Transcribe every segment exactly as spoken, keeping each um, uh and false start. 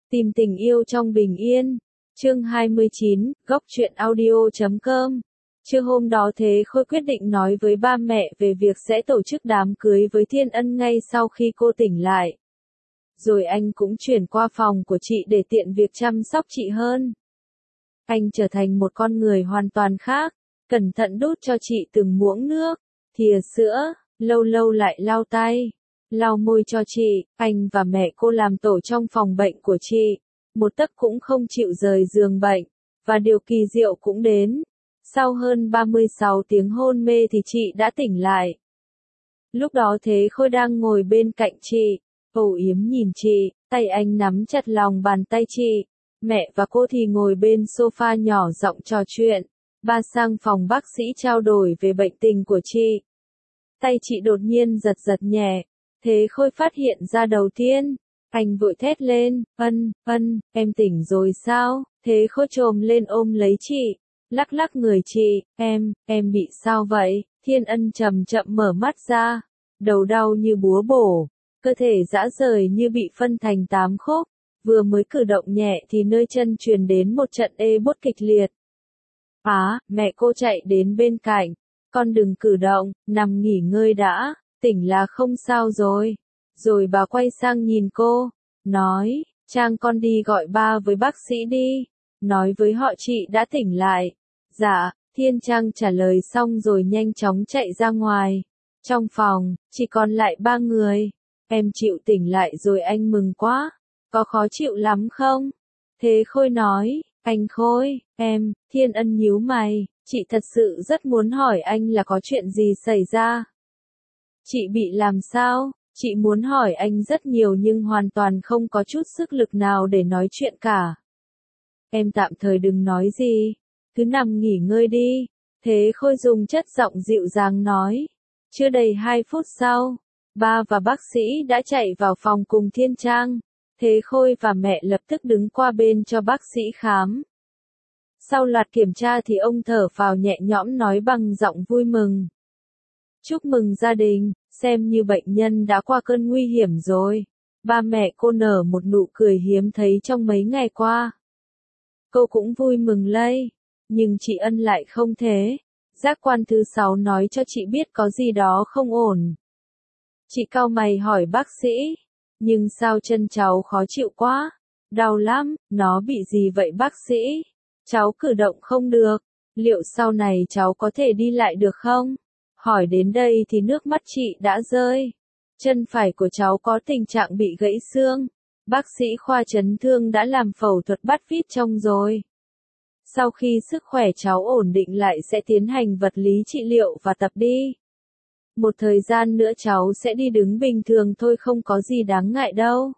Tìm tình yêu trong bình yên. Chương hai mươi chín, góc truyện audio chấm com. Trưa hôm đó Thế Khôi quyết định nói với ba mẹ về việc sẽ tổ chức đám cưới với Thiên Ân ngay sau khi cô tỉnh lại. Rồi anh cũng chuyển qua phòng của chị để tiện việc chăm sóc chị hơn. Anh trở thành một con người hoàn toàn khác, cẩn thận đút cho chị từng muỗng nước, thìa sữa, lâu lâu lại lau tay, lau môi cho chị. Anh và mẹ cô làm tổ trong phòng bệnh của chị, một tấc cũng không chịu rời giường bệnh, và điều kỳ diệu cũng đến. Sau hơn ba mươi sáu tiếng hôn mê thì chị đã tỉnh lại. Lúc đó Thế Khôi đang ngồi bên cạnh chị, âu yếm nhìn chị, tay anh nắm chặt lòng bàn tay chị. Mẹ và cô thì ngồi bên sofa nhỏ giọng trò chuyện. Ba sang phòng bác sĩ trao đổi về bệnh tình của chị. Tay chị đột nhiên giật giật nhẹ. Thế Khôi phát hiện ra đầu tiên. Anh vội thét lên, Ân, Ân, em tỉnh rồi sao? Thế Khôi chồm lên ôm lấy chị, lắc lắc người chị, em, em bị sao vậy? Thiên Ân chậm chậm mở mắt ra, đầu đau như búa bổ, cơ thể rã rời như bị phân thành tám khúc, vừa mới cử động nhẹ thì nơi chân truyền đến một trận ê buốt kịch liệt. Á, mẹ cô chạy đến bên cạnh, con đừng cử động, nằm nghỉ ngơi đã, tỉnh là không sao rồi. Rồi bà quay sang nhìn cô, nói, Trang con đi gọi ba với bác sĩ đi, nói với họ chị đã tỉnh lại. Dạ, Thiên Trang trả lời xong rồi nhanh chóng chạy ra ngoài. Trong phòng, chỉ còn lại ba người. Em chịu tỉnh lại rồi anh mừng quá, có khó chịu lắm không? Thế Khôi nói, anh Khôi, em, Thiên Ân nhíu mày, chị thật sự rất muốn hỏi anh là có chuyện gì xảy ra. Chị bị làm sao? Chị muốn hỏi anh rất nhiều nhưng hoàn toàn không có chút sức lực nào để nói chuyện cả. Em tạm thời đừng nói gì, cứ nằm nghỉ ngơi đi. Thế Khôi dùng chất giọng dịu dàng nói. Chưa đầy hai phút sau, ba và bác sĩ đã chạy vào phòng cùng Thiên Trang. Thế Khôi và mẹ lập tức đứng qua bên cho bác sĩ khám. Sau loạt kiểm tra thì ông thở phào nhẹ nhõm nói bằng giọng vui mừng. Chúc mừng gia đình, xem như bệnh nhân đã qua cơn nguy hiểm rồi. Ba mẹ cô nở một nụ cười hiếm thấy trong mấy ngày qua. Cô cũng vui mừng lây, nhưng chị Ân lại không thế. Giác quan thứ sáu nói cho chị biết có gì đó không ổn. Chị cau mày hỏi bác sĩ, nhưng sao chân cháu khó chịu quá? Đau lắm, nó bị gì vậy bác sĩ? Cháu cử động không được, liệu sau này cháu có thể đi lại được không? Hỏi đến đây thì nước mắt chị đã rơi. Chân phải của cháu có tình trạng bị gãy xương. Bác sĩ khoa chấn thương đã làm phẫu thuật bắt vít trong rồi. Sau khi sức khỏe cháu ổn định lại sẽ tiến hành vật lý trị liệu và tập đi. Một thời gian nữa cháu sẽ đi đứng bình thường thôi, không có gì đáng ngại đâu.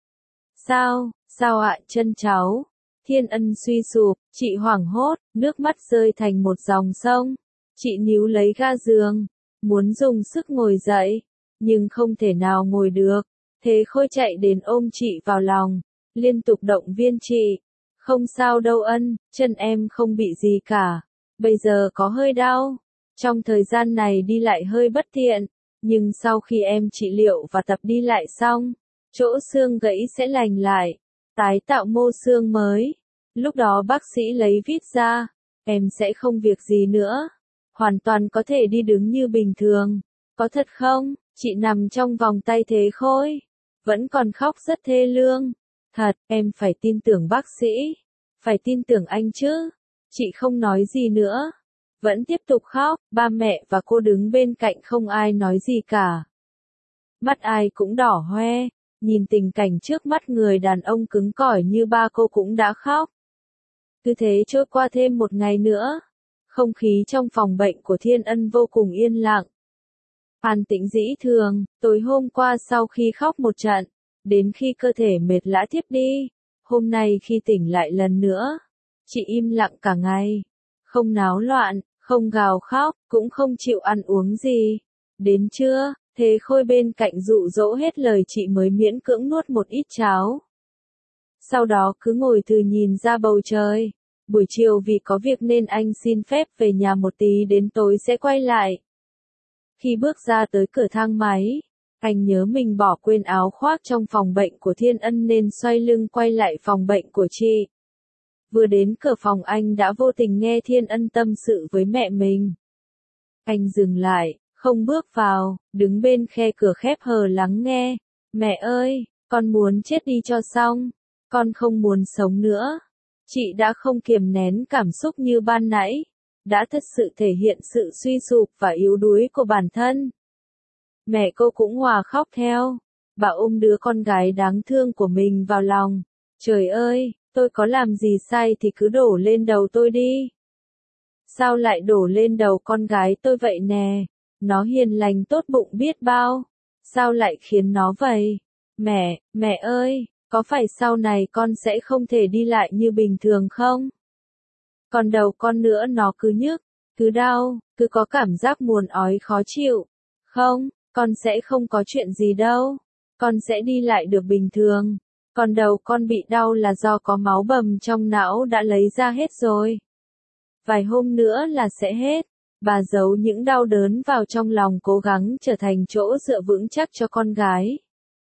Sao, sao ạ chân cháu? Thiên Ân suy sụp, chị hoảng hốt, nước mắt rơi thành một dòng sông. Chị níu lấy ga giường, muốn dùng sức ngồi dậy, nhưng không thể nào ngồi được. Thế Khôi chạy đến ôm chị vào lòng, liên tục động viên chị. Không sao đâu Ân, chân em không bị gì cả. Bây giờ có hơi đau. Trong thời gian này đi lại hơi bất tiện, nhưng sau khi em trị liệu và tập đi lại xong, chỗ xương gãy sẽ lành lại, tái tạo mô xương mới. Lúc đó bác sĩ lấy vít ra, em sẽ không việc gì nữa. Hoàn toàn có thể đi đứng như bình thường. Có thật không? Chị nằm trong vòng tay Thế Khôi, vẫn còn khóc rất thê lương. Thật, em phải tin tưởng bác sĩ, phải tin tưởng anh chứ. Chị không nói gì nữa, vẫn tiếp tục khóc. Ba mẹ và cô đứng bên cạnh không ai nói gì cả. Mắt ai cũng đỏ hoe, nhìn tình cảnh trước mắt người đàn ông cứng cỏi như ba cô cũng đã khóc. Cứ thế trôi qua thêm một ngày nữa. Không khí trong phòng bệnh của Thiên Ân vô cùng yên lặng. An tĩnh dĩ thường, tối hôm qua sau khi khóc một trận, đến khi cơ thể mệt lã thiếp đi, hôm nay khi tỉnh lại lần nữa, chị im lặng cả ngày. Không náo loạn, không gào khóc, cũng không chịu ăn uống gì. Đến trưa, Thế Khôi bên cạnh dụ dỗ hết lời chị mới miễn cưỡng nuốt một ít cháo. Sau đó cứ ngồi thừ nhìn ra bầu trời. Buổi chiều vì có việc nên anh xin phép về nhà một tí đến tối sẽ quay lại. Khi bước ra tới cửa thang máy, Anh nhớ mình bỏ quên áo khoác trong phòng bệnh của Thiên Ân nên xoay lưng quay lại phòng bệnh của chị. Vừa đến cửa phòng anh đã vô tình nghe Thiên Ân tâm sự với mẹ mình. Anh dừng lại, không bước vào, đứng bên khe cửa khép hờ lắng nghe. Mẹ ơi, con muốn chết đi cho xong, con không muốn sống nữa. Chị đã không kiềm nén cảm xúc như ban nãy, đã thật sự thể hiện sự suy sụp và yếu đuối của bản thân. Mẹ cô cũng hòa khóc theo, bà ôm đứa con gái đáng thương của mình vào lòng. Trời ơi, tôi có làm gì sai thì cứ đổ lên đầu tôi đi. Sao lại đổ lên đầu con gái tôi vậy nè? Nó hiền lành tốt bụng biết bao. Sao lại khiến nó vậy? Mẹ, mẹ ơi, có phải sau này con sẽ không thể đi lại như bình thường không? Còn đầu con nữa nó cứ nhức, cứ đau, cứ có cảm giác muốn ói khó chịu. Không, con sẽ không có chuyện gì đâu. Con sẽ đi lại được bình thường. Còn đầu con bị đau là do có máu bầm trong não đã lấy ra hết rồi. Vài hôm nữa là sẽ hết. Bà giấu những đau đớn vào trong lòng cố gắng trở thành chỗ dựa vững chắc cho con gái.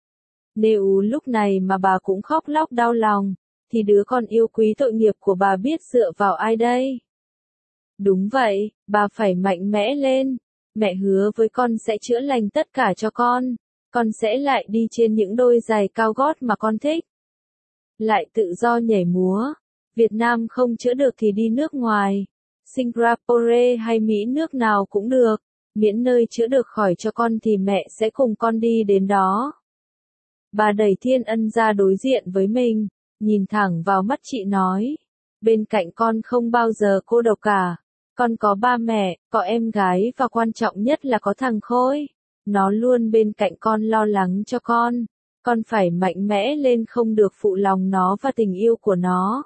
Nếu lúc này mà bà cũng khóc lóc đau lòng, thì đứa con yêu quý tội nghiệp của bà biết dựa vào ai đây? Đúng vậy, bà phải mạnh mẽ lên. Mẹ hứa với con sẽ chữa lành tất cả cho con. Con sẽ lại đi trên những đôi giày cao gót mà con thích. Lại tự do nhảy múa. Việt Nam không chữa được thì đi nước ngoài. Singapore hay Mỹ nước nào cũng được. Miễn nơi chữa được khỏi cho con thì mẹ sẽ cùng con đi đến đó. Bà đẩy Thiên Ân ra đối diện với mình, nhìn thẳng vào mắt chị nói. Bên cạnh con không bao giờ cô độc cả. Con có ba mẹ, có em gái và quan trọng nhất là có thằng Khôi. Nó luôn bên cạnh con lo lắng cho con. Con phải mạnh mẽ lên không được phụ lòng nó và tình yêu của nó.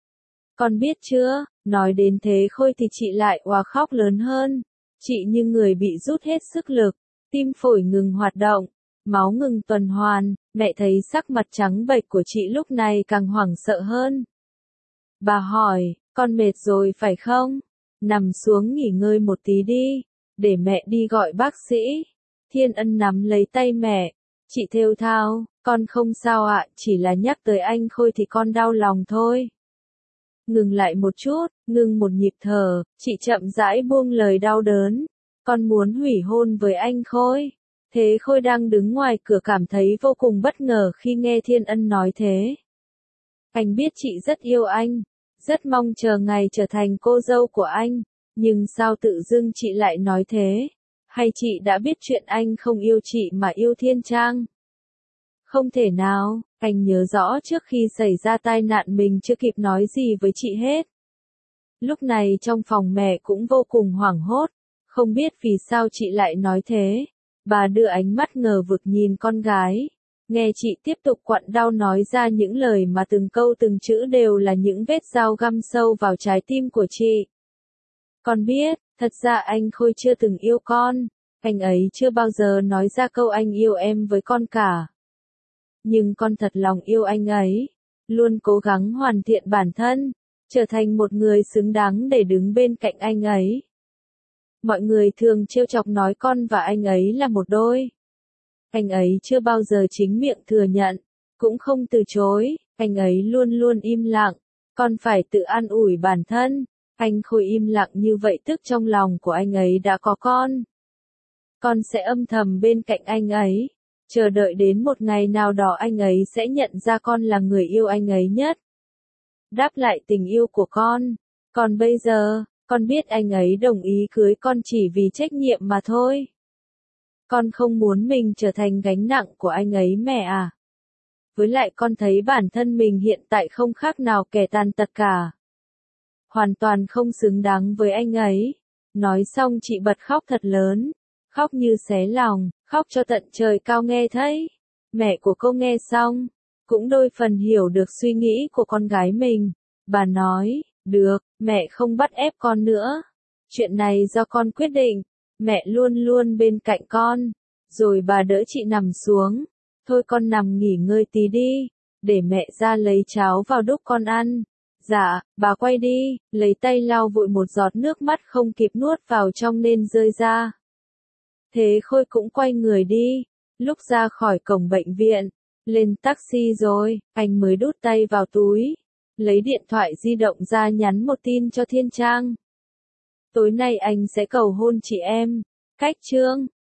Con biết chưa, nói đến thế Khôi thì chị lại òa khóc lớn hơn. Chị như người bị rút hết sức lực, tim phổi ngừng hoạt động, máu ngừng tuần hoàn, mẹ thấy sắc mặt trắng bệch của chị lúc này càng hoảng sợ hơn. Bà hỏi, con mệt rồi phải không? Nằm xuống nghỉ ngơi một tí đi, để mẹ đi gọi bác sĩ. Thiên Ân nắm lấy tay mẹ, chị thều thào, con không sao ạ, chỉ là nhắc tới anh Khôi thì con đau lòng thôi. Ngừng lại một chút, ngừng một nhịp thở, chị chậm rãi buông lời đau đớn. Con muốn hủy hôn với anh Khôi. Thế Khôi đang đứng ngoài cửa cảm thấy vô cùng bất ngờ khi nghe Thiên Ân nói thế. Anh biết chị rất yêu anh, rất mong chờ ngày trở thành cô dâu của anh, nhưng sao tự dưng chị lại nói thế? Hay chị đã biết chuyện anh không yêu chị mà yêu Thiên Trang? Không thể nào, anh nhớ rõ trước khi xảy ra tai nạn mình chưa kịp nói gì với chị hết. Lúc này trong phòng mẹ cũng vô cùng hoảng hốt, không biết vì sao chị lại nói thế. Bà đưa ánh mắt ngờ vực nhìn con gái, nghe chị tiếp tục quặn đau nói ra những lời mà từng câu từng chữ đều là những vết dao găm sâu vào trái tim của chị. Con biết, thật ra anh Khôi chưa từng yêu con, anh ấy chưa bao giờ nói ra câu anh yêu em với con cả. Nhưng con thật lòng yêu anh ấy, luôn cố gắng hoàn thiện bản thân, trở thành một người xứng đáng để đứng bên cạnh anh ấy. Mọi người thường trêu chọc nói con và anh ấy là một đôi. Anh ấy chưa bao giờ chính miệng thừa nhận, cũng không từ chối, anh ấy luôn luôn im lặng, con phải tự an ủi bản thân. Anh Khôi im lặng như vậy tức trong lòng của anh ấy đã có con. Con sẽ âm thầm bên cạnh anh ấy, chờ đợi đến một ngày nào đó anh ấy sẽ nhận ra con là người yêu anh ấy nhất. Đáp lại tình yêu của con. Còn bây giờ, con biết anh ấy đồng ý cưới con chỉ vì trách nhiệm mà thôi. Con không muốn mình trở thành gánh nặng của anh ấy mẹ à. Với lại con thấy bản thân mình hiện tại không khác nào kẻ tàn tật cả. Hoàn toàn không xứng đáng với anh ấy. Nói xong chị bật khóc thật lớn. Khóc như xé lòng, khóc cho tận trời cao nghe thấy. Mẹ của cô nghe xong, cũng đôi phần hiểu được suy nghĩ của con gái mình. Bà nói, được, mẹ không bắt ép con nữa. Chuyện này do con quyết định, mẹ luôn luôn bên cạnh con. Rồi bà đỡ chị nằm xuống. Thôi con nằm nghỉ ngơi tí đi, để mẹ ra lấy cháo vào đút con ăn. Dạ, bà quay đi, lấy tay lau vội một giọt nước mắt không kịp nuốt vào trong nên rơi ra. Thế Khôi cũng quay người đi. Lúc ra khỏi cổng bệnh viện, lên taxi rồi, anh mới đút tay vào túi, lấy điện thoại di động ra nhắn một tin cho Thiên Trang. Tối nay anh sẽ cầu hôn chị em. Cách Trương.